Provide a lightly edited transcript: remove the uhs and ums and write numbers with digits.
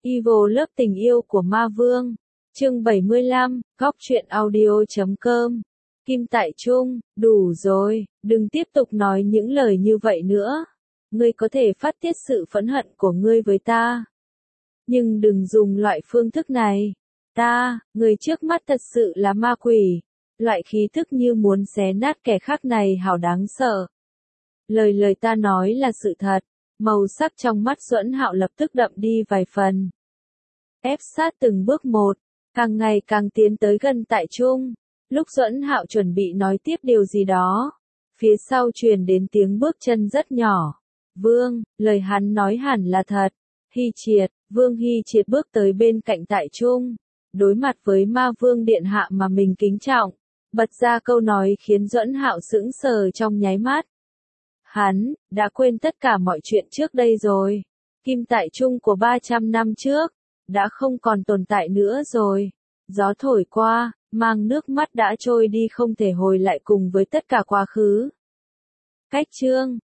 Evil Love tình yêu của ma vương. Chương 75, góc truyện audio.com. Kim Tại Trung, đủ rồi, đừng tiếp tục nói những lời như vậy nữa. Ngươi có thể phát tiết sự phẫn hận của ngươi với ta. Nhưng đừng dùng loại phương thức này. Người trước mắt thật sự là ma quỷ. Loại khí thức như muốn xé nát kẻ khác này hào đáng sợ. Lời ta nói là sự thật. Màu sắc trong mắt Duẫn Hạo lập tức đậm đi vài phần. Ép sát từng bước một, càng ngày càng tiến tới gần Tại Trung. Lúc Duẫn Hạo chuẩn bị nói tiếp điều gì đó, phía sau truyền đến tiếng bước chân rất nhỏ. Vương, lời hắn nói hẳn là thật. Hy Triệt, Vương Hy Triệt bước tới bên cạnh Tại Trung, đối mặt với ma vương điện hạ mà mình kính trọng, bật ra câu nói khiến Duẫn Hạo sững sờ trong nháy mắt. Hắn đã quên tất cả mọi chuyện trước đây rồi. Kim Tại Trung của 300 năm trước đã không còn tồn tại nữa rồi. Gió thổi qua, mang nước mắt đã trôi đi không thể hồi lại cùng với tất cả quá khứ. Cách chương